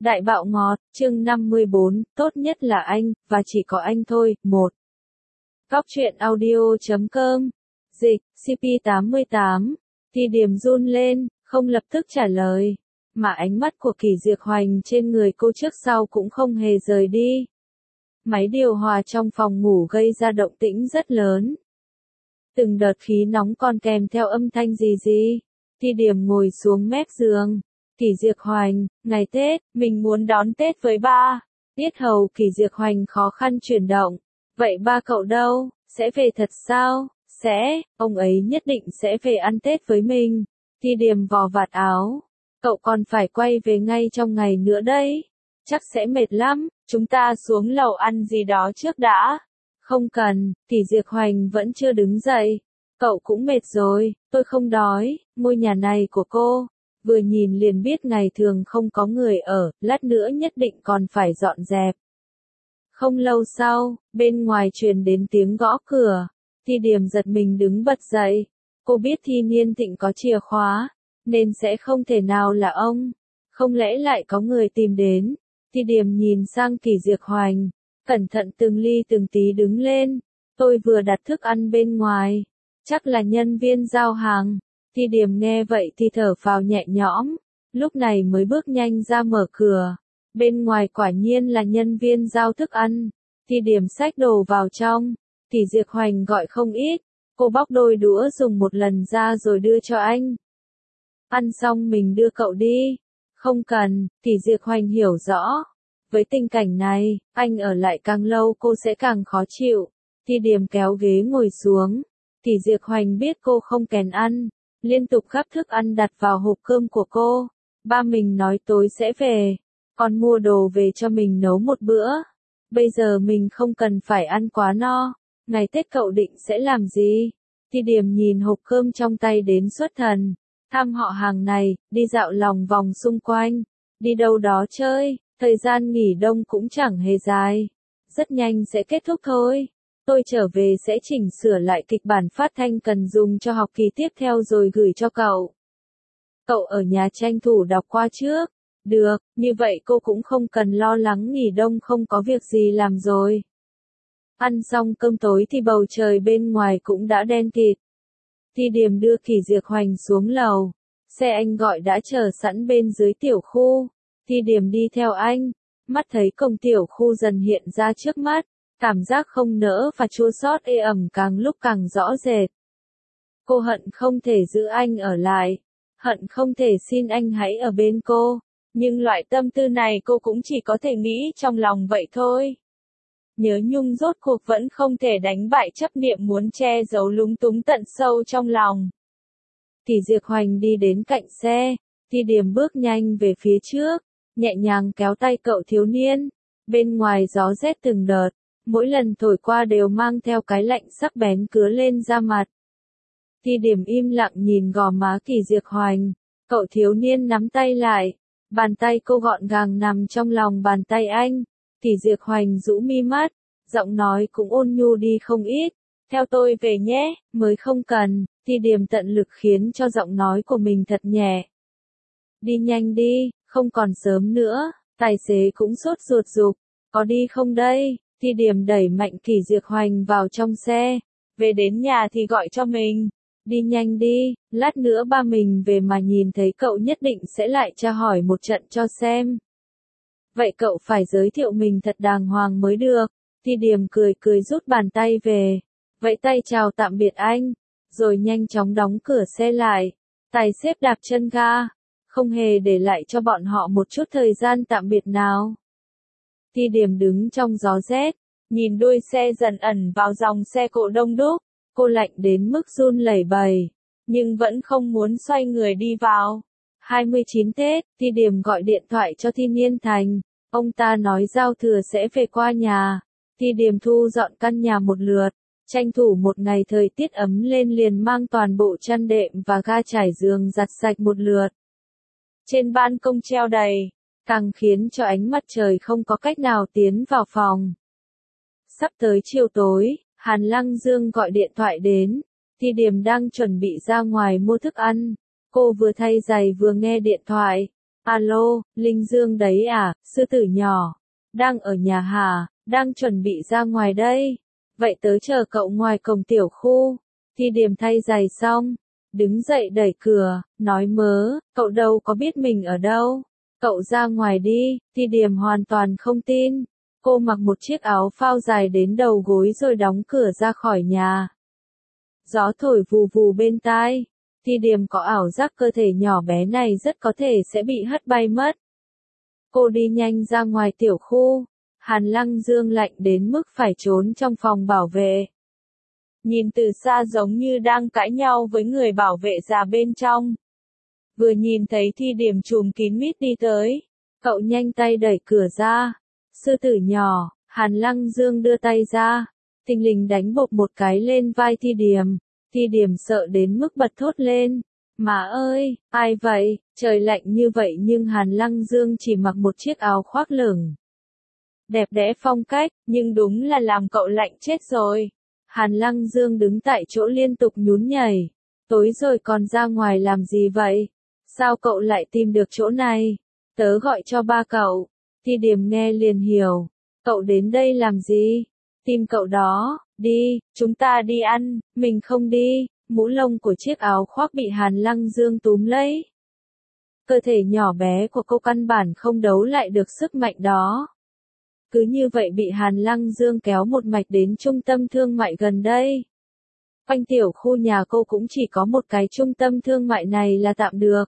Đại bạo ngọt, chương 54, tốt nhất là anh, và chỉ có anh thôi, 1. Góc truyện audio.com. Dịch, CP88. Thì điểm run lên, không lập tức trả lời. Mà ánh mắt của Kỷ Diệp Hoành trên người cô trước sau cũng không hề rời đi. Máy điều hòa trong phòng ngủ gây ra động tĩnh rất lớn. Từng đợt khí nóng còn kèm theo âm thanh gì. Thì điểm ngồi xuống mép giường. Kỷ Diệp Hoành, ngày Tết, mình muốn đón Tết với ba. Yết hầu Kỷ Diệp Hoành khó khăn chuyển động. Vậy ba cậu đâu, sẽ về thật sao? Sẽ, ông ấy nhất định sẽ về ăn Tết với mình. Thì điểm vò vạt áo. Cậu còn phải quay về ngay trong ngày nữa đấy. Chắc sẽ mệt lắm, chúng ta xuống lầu ăn gì đó trước đã. Không cần, Kỷ Diệp Hoành vẫn chưa đứng dậy. Cậu cũng mệt rồi, tôi không đói, ngôi nhà này của cô. Vừa nhìn liền biết ngày thường không có người ở, lát nữa nhất định còn phải dọn dẹp. Không lâu sau, bên ngoài truyền đến tiếng gõ cửa. Thì điểm giật mình đứng bật dậy. Cô biết Thi Niên Thịnh có chìa khóa, nên sẽ không thể nào là ông. Không lẽ lại có người tìm đến. Thì điểm nhìn sang Kỷ Diệp Hoành, cẩn thận từng ly từng tí đứng lên. Tôi vừa đặt thức ăn bên ngoài, chắc là nhân viên giao hàng. Thì điểm nghe vậy thì thở phào nhẹ nhõm, lúc này mới bước nhanh ra mở cửa. Bên ngoài quả nhiên là nhân viên giao thức ăn. Thì điểm xách đồ vào trong. Kỷ Diệp Hoành gọi không ít, cô bóc đôi đũa dùng một lần ra rồi đưa cho anh. Ăn xong mình đưa cậu đi. Không cần, Kỷ Diệp Hoành hiểu rõ. Với tình cảnh này, anh ở lại càng lâu cô sẽ càng khó chịu. Thì điểm kéo ghế ngồi xuống. Kỷ Diệp Hoành biết cô không kèn ăn, liên tục gắp thức ăn đặt vào hộp cơm của cô. Ba mình nói tối sẽ về, còn mua đồ về cho mình nấu một bữa. Bây giờ mình không cần phải ăn quá no. Ngày Tết cậu định sẽ làm gì? Thì điểm nhìn hộp cơm trong tay đến xuất thần. Thăm họ hàng này, đi dạo lòng vòng xung quanh, đi đâu đó chơi, thời gian nghỉ đông cũng chẳng hề dài. Rất nhanh sẽ kết thúc thôi. Tôi trở về sẽ chỉnh sửa lại kịch bản phát thanh cần dùng cho học kỳ tiếp theo rồi gửi cho cậu. Cậu ở nhà tranh thủ đọc qua trước. Được, như vậy cô cũng không cần lo lắng nghỉ đông không có việc gì làm rồi. Ăn xong cơm tối thì bầu trời bên ngoài cũng đã đen kịt. Thì điểm đưa Kỷ Diệp Hoành xuống lầu. Xe anh gọi đã chờ sẵn bên dưới tiểu khu. Thì điểm đi theo anh. Mắt thấy cổng tiểu khu dần hiện ra trước mắt. Cảm giác không nỡ và chua xót ê ẩm càng lúc càng rõ rệt. Cô hận không thể giữ anh ở lại. Hận không thể xin anh hãy ở bên cô. Nhưng loại tâm tư này cô cũng chỉ có thể nghĩ trong lòng vậy thôi. Nhớ nhung rốt cuộc vẫn không thể đánh bại chấp niệm muốn che giấu lúng túng tận sâu trong lòng. Kỷ Diệp Hoành đi đến cạnh xe. Thì điểm bước nhanh về phía trước, nhẹ nhàng kéo tay cậu thiếu niên. Bên ngoài gió rét từng đợt, mỗi lần thổi qua đều mang theo cái lạnh sắc bén cứa lên da mặt. Thì điểm im lặng nhìn gò má Kỷ Diệp Hoành. Cậu thiếu niên nắm tay lại, bàn tay cô gọn gàng nằm trong lòng bàn tay anh. Kỷ Diệp Hoành rũ mi mắt, giọng nói cũng ôn nhu đi không ít. Theo tôi về nhé, mới không cần. Thì điểm tận lực khiến cho giọng nói của mình thật nhẹ. Đi nhanh đi, không còn sớm nữa. Tài xế cũng sốt ruột giục, có đi không đây? Thì điểm đẩy mạnh Kỷ Diệp Hoành vào trong xe. Về đến nhà thì gọi cho mình. Đi nhanh đi, lát nữa ba mình về mà nhìn thấy cậu nhất định sẽ lại tra hỏi một trận cho xem. Vậy cậu phải giới thiệu mình thật đàng hoàng mới được. Thì điểm cười cười rút bàn tay về. Vẫy tay chào tạm biệt anh. Rồi nhanh chóng đóng cửa xe lại. Tài xế đạp chân ga. Không hề để lại cho bọn họ một chút thời gian tạm biệt nào. Thì điểm đứng trong gió rét. Nhìn đuôi xe dần ẩn vào dòng xe cộ đông đúc. Cô lạnh đến mức run lẩy bẩy. Nhưng vẫn không muốn xoay người đi vào. 29 Tết, Thì điểm gọi điện thoại cho Thi Niên Thành. Ông ta nói giao thừa sẽ về qua nhà. Thì điểm thu dọn căn nhà một lượt. Tranh thủ một ngày thời tiết ấm lên liền mang toàn bộ chăn đệm và ga trải giường giặt sạch một lượt. Trên ban công treo đầy, càng khiến cho ánh mặt trời không có cách nào tiến vào phòng. Sắp tới chiều tối, Hàn Lăng Dương gọi điện thoại đến. Thì điểm đang chuẩn bị ra ngoài mua thức ăn. Cô vừa thay giày vừa nghe điện thoại. Alo, Linh Dương đấy à, sư tử nhỏ. Đang ở nhà hả, đang chuẩn bị ra ngoài đây. Vậy tớ chờ cậu ngoài cổng tiểu khu. Thi Điềm thay giày xong, đứng dậy đẩy cửa, nói mớ, cậu đâu có biết mình ở đâu. Cậu ra ngoài đi, Thi Điềm hoàn toàn không tin. Cô mặc một chiếc áo phao dài đến đầu gối rồi đóng cửa ra khỏi nhà. Gió thổi vù vù bên tai. Thi Điềm có ảo giác cơ thể nhỏ bé này rất có thể sẽ bị hất bay mất. Cô đi nhanh ra ngoài tiểu khu. Hàn Lăng Dương lạnh đến mức phải trốn trong phòng bảo vệ. Nhìn từ xa giống như đang cãi nhau với người bảo vệ già bên trong. Vừa nhìn thấy Thi Điềm trùm kín mít đi tới. Cậu nhanh tay đẩy cửa ra. Sư tử nhỏ, Hàn Lăng Dương đưa tay ra. Thình lình đánh bộp một cái lên vai Thi Điềm. Thi Điềm sợ đến mức bật thốt lên. Má ơi, ai vậy, trời lạnh như vậy nhưng Hàn Lăng Dương chỉ mặc một chiếc áo khoác lửng. Đẹp đẽ phong cách, nhưng đúng là làm cậu lạnh chết rồi. Hàn Lăng Dương đứng tại chỗ liên tục nhún nhảy. Tối rồi còn ra ngoài làm gì vậy? Sao cậu lại tìm được chỗ này? Tớ gọi cho ba cậu. Thi Điềm nghe liền hiểu. Cậu đến đây làm gì? Tìm cậu đó, đi, chúng ta đi ăn, mình không đi. Mũ lông của chiếc áo khoác bị Hàn Lăng Dương túm lấy. Cơ thể nhỏ bé của cô căn bản không đấu lại được sức mạnh đó. Cứ như vậy bị Hàn Lăng Dương kéo một mạch đến trung tâm thương mại gần đây. Quanh tiểu khu nhà cô cũng chỉ có một cái trung tâm thương mại này là tạm được.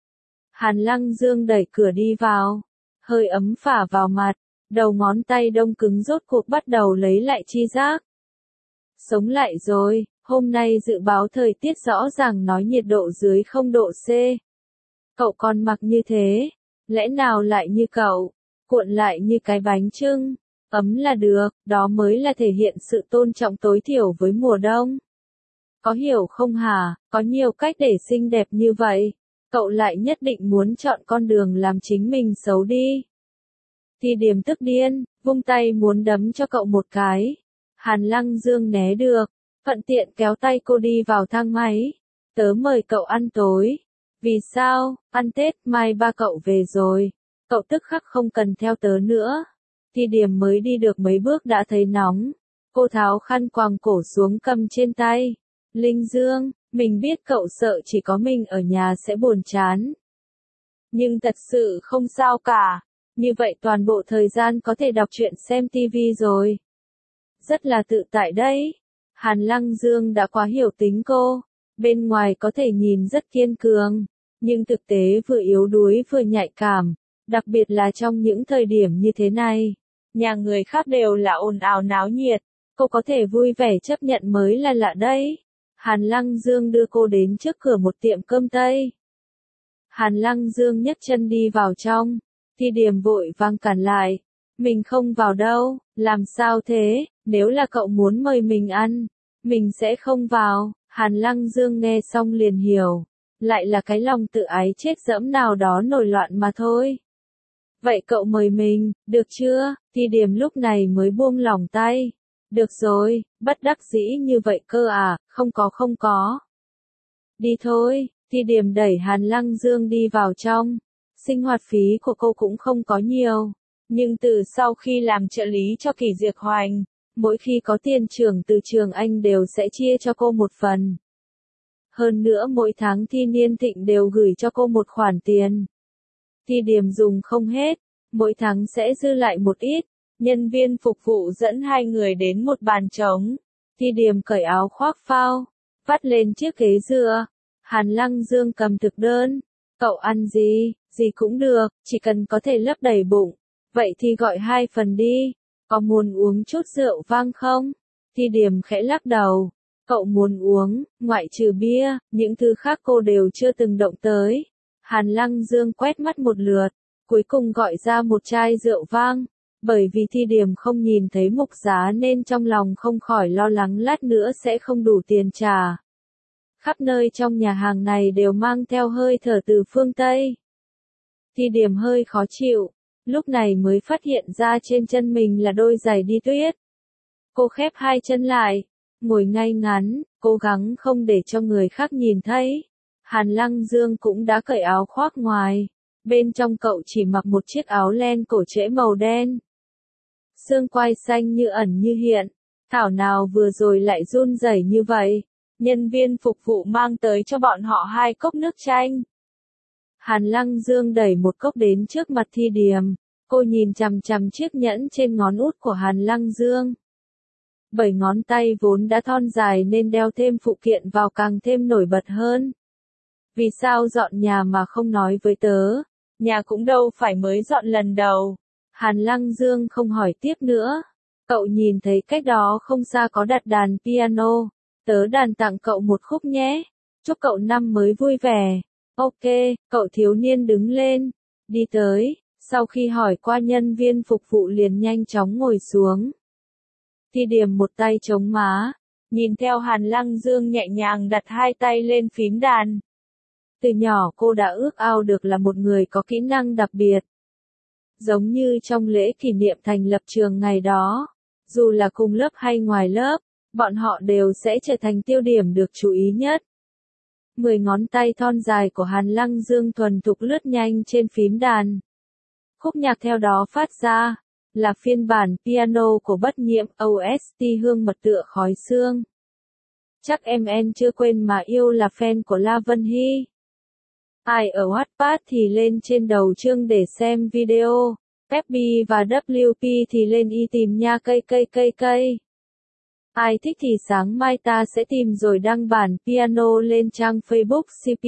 Hàn Lăng Dương đẩy cửa đi vào. Hơi ấm phả vào mặt. Đầu ngón tay đông cứng rốt cuộc bắt đầu lấy lại chi giác. Sống lại rồi, hôm nay dự báo thời tiết rõ ràng nói nhiệt độ dưới 0 độ C. Cậu còn mặc như thế, lẽ nào lại như cậu, cuộn lại như cái bánh chưng, ấm là được, đó mới là thể hiện sự tôn trọng tối thiểu với mùa đông. Có hiểu không hả, có nhiều cách để xinh đẹp như vậy, cậu lại nhất định muốn chọn con đường làm chính mình xấu đi. Thi Điềm tức điên, vung tay muốn đấm cho cậu một cái. Hàn Lăng Dương né được, thuận tiện kéo tay cô đi vào thang máy. Tớ mời cậu ăn tối. Vì sao, ăn Tết, mai ba cậu về rồi. Cậu tức khắc không cần theo tớ nữa. Thi Điềm mới đi được mấy bước đã thấy nóng. Cô tháo khăn quàng cổ xuống cầm trên tay. Linh Dương, mình biết cậu sợ chỉ có mình ở nhà sẽ buồn chán. Nhưng thật sự không sao cả. Như vậy toàn bộ thời gian có thể đọc truyện xem tivi rồi. Rất là tự tại đấy. Hàn Lăng Dương đã quá hiểu tính cô. Bên ngoài có thể nhìn rất kiên cường. Nhưng thực tế vừa yếu đuối vừa nhạy cảm. Đặc biệt là trong những thời điểm như thế này. Nhà người khác đều là ồn ào náo nhiệt. Cô có thể vui vẻ chấp nhận mới là lạ đấy. Hàn Lăng Dương đưa cô đến trước cửa một tiệm cơm Tây. Hàn Lăng Dương nhấc chân đi vào trong. Thi Điềm vội vàng cản lại. Mình không vào đâu, làm sao thế, nếu là cậu muốn mời mình ăn, mình sẽ không vào. Hàn Lăng Dương nghe xong liền hiểu. Lại là cái lòng tự ái chết dẫm nào đó nổi loạn mà thôi. Vậy cậu mời mình, được chưa? Thi Điềm lúc này mới buông lỏng tay. Được rồi, bất đắc dĩ như vậy cơ à, không có. Đi thôi, Thi Điềm đẩy Hàn Lăng Dương đi vào trong. Sinh hoạt phí của cô cũng không có nhiều. Nhưng từ sau khi làm trợ lý cho Kỳ Diệp Hoành, mỗi khi có tiền thưởng từ trường Anh đều sẽ chia cho cô một phần. Hơn nữa mỗi tháng Thi Niên Thịnh đều gửi cho cô một khoản tiền. Thi Điềm dùng không hết, mỗi tháng sẽ dư lại một ít. Nhân viên phục vụ dẫn hai người đến một bàn trống. Thi Điềm cởi áo khoác phao, vắt lên chiếc ghế dựa. Hàn Lăng Dương cầm thực đơn. Cậu ăn gì cũng được, chỉ cần có thể lấp đầy bụng. Vậy thì gọi 2 phần đi. Có muốn uống chút rượu vang không? Thi Điềm khẽ lắc đầu. Cậu muốn uống, ngoại trừ bia, những thứ khác cô đều chưa từng động tới. Hàn Lăng Dương quét mắt một lượt, cuối cùng gọi ra một chai rượu vang. Bởi vì Thi Điềm không nhìn thấy mục giá nên trong lòng không khỏi lo lắng lát nữa sẽ không đủ tiền trả. Khắp nơi trong nhà hàng này đều mang theo hơi thở từ phương Tây. Thi Điềm hơi khó chịu, lúc này mới phát hiện ra trên chân mình là đôi giày đi tuyết. Cô khép hai chân lại, ngồi ngay ngắn, cố gắng không để cho người khác nhìn thấy. Hàn Lăng Dương cũng đã cởi áo khoác ngoài. Bên trong cậu chỉ mặc một chiếc áo len cổ trễ màu đen. Xương quai xanh như ẩn như hiện. Thảo nào vừa rồi lại run rẩy như vậy. Nhân viên phục vụ mang tới cho bọn họ 2 cốc nước chanh. Hàn Lăng Dương đẩy một cốc đến trước mặt Thi Điềm. Cô nhìn chằm chằm chiếc nhẫn trên ngón út của Hàn Lăng Dương. 7 ngón tay vốn đã thon dài nên đeo thêm phụ kiện vào càng thêm nổi bật hơn. Vì sao dọn nhà mà không nói với tớ? Nhà cũng đâu phải mới dọn lần đầu. Hàn Lăng Dương không hỏi tiếp nữa. Cậu nhìn thấy cách đó không xa có đặt đàn piano. Tớ đàn tặng cậu một khúc nhé. Chúc cậu năm mới vui vẻ. Ok, cậu thiếu niên đứng lên. Đi tới. Sau khi hỏi qua nhân viên phục vụ liền nhanh chóng ngồi xuống. Thi Điềm một tay chống má. Nhìn theo Hàn Lăng Dương nhẹ nhàng đặt 2 tay lên phím đàn. Từ nhỏ cô đã ước ao được là một người có kỹ năng đặc biệt. Giống như trong lễ kỷ niệm thành lập trường ngày đó. Dù là cùng lớp hay ngoài lớp, bọn họ đều sẽ trở thành tiêu điểm được chú ý nhất. 10 ngón tay thon dài của Hàn Lăng Dương thuần thục lướt nhanh trên phím đàn. Khúc nhạc theo đó phát ra, là phiên bản piano của Bất Nhiễm OST Hương Mật Tựa Khói Sương. Chắc em chưa quên mà yêu là fan của La Vân Hy. Ai ở Wattpad thì lên trên đầu chương để xem video, FB và WP thì lên y tìm nha cây. Ai thích thì sáng mai ta sẽ tìm rồi đăng bản piano lên trang Facebook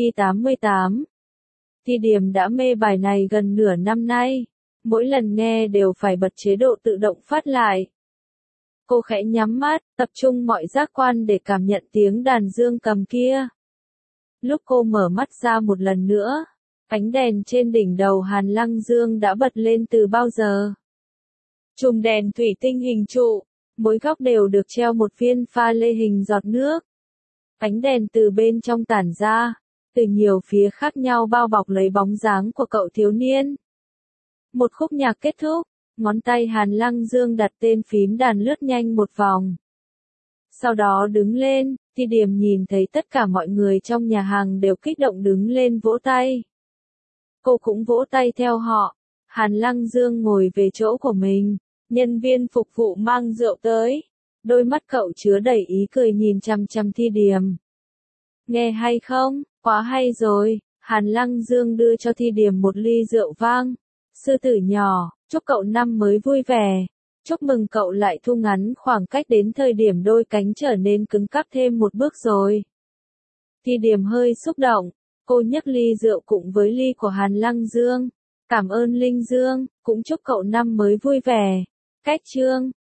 CP88. Thi Điềm đã mê bài này gần nửa năm nay, mỗi lần nghe đều phải bật chế độ tự động phát lại. Cô khẽ nhắm mắt, tập trung mọi giác quan để cảm nhận tiếng đàn dương cầm kia. Lúc cô mở mắt ra một lần nữa, ánh đèn trên đỉnh đầu Hàn Lăng Dương đã bật lên từ bao giờ. Chùm đèn thủy tinh hình trụ, mỗi góc đều được treo một viên pha lê hình giọt nước. Ánh đèn từ bên trong tản ra, từ nhiều phía khác nhau bao bọc lấy bóng dáng của cậu thiếu niên. Một khúc nhạc kết thúc, ngón tay Hàn Lăng Dương đặt tên phím đàn lướt nhanh một vòng. Sau đó đứng lên, Thi Điềm nhìn thấy tất cả mọi người trong nhà hàng đều kích động đứng lên vỗ tay. Cô cũng vỗ tay theo họ. Hàn Lăng Dương ngồi về chỗ của mình, nhân viên phục vụ mang rượu tới. Đôi mắt cậu chứa đầy ý cười nhìn chằm chằm Thi Điềm. Nghe hay không? Quá hay rồi. Hàn Lăng Dương đưa cho Thi Điềm một ly rượu vang. Sư tử nhỏ, chúc cậu năm mới vui vẻ. Chúc mừng cậu lại thu ngắn khoảng cách đến thời điểm đôi cánh trở nên cứng cáp thêm một bước rồi. Thi Điềm hơi xúc động, cô nhấc ly rượu cùng với ly của Hàn Lăng Dương. Cảm ơn Linh Dương, cũng chúc cậu năm mới vui vẻ. Cách chương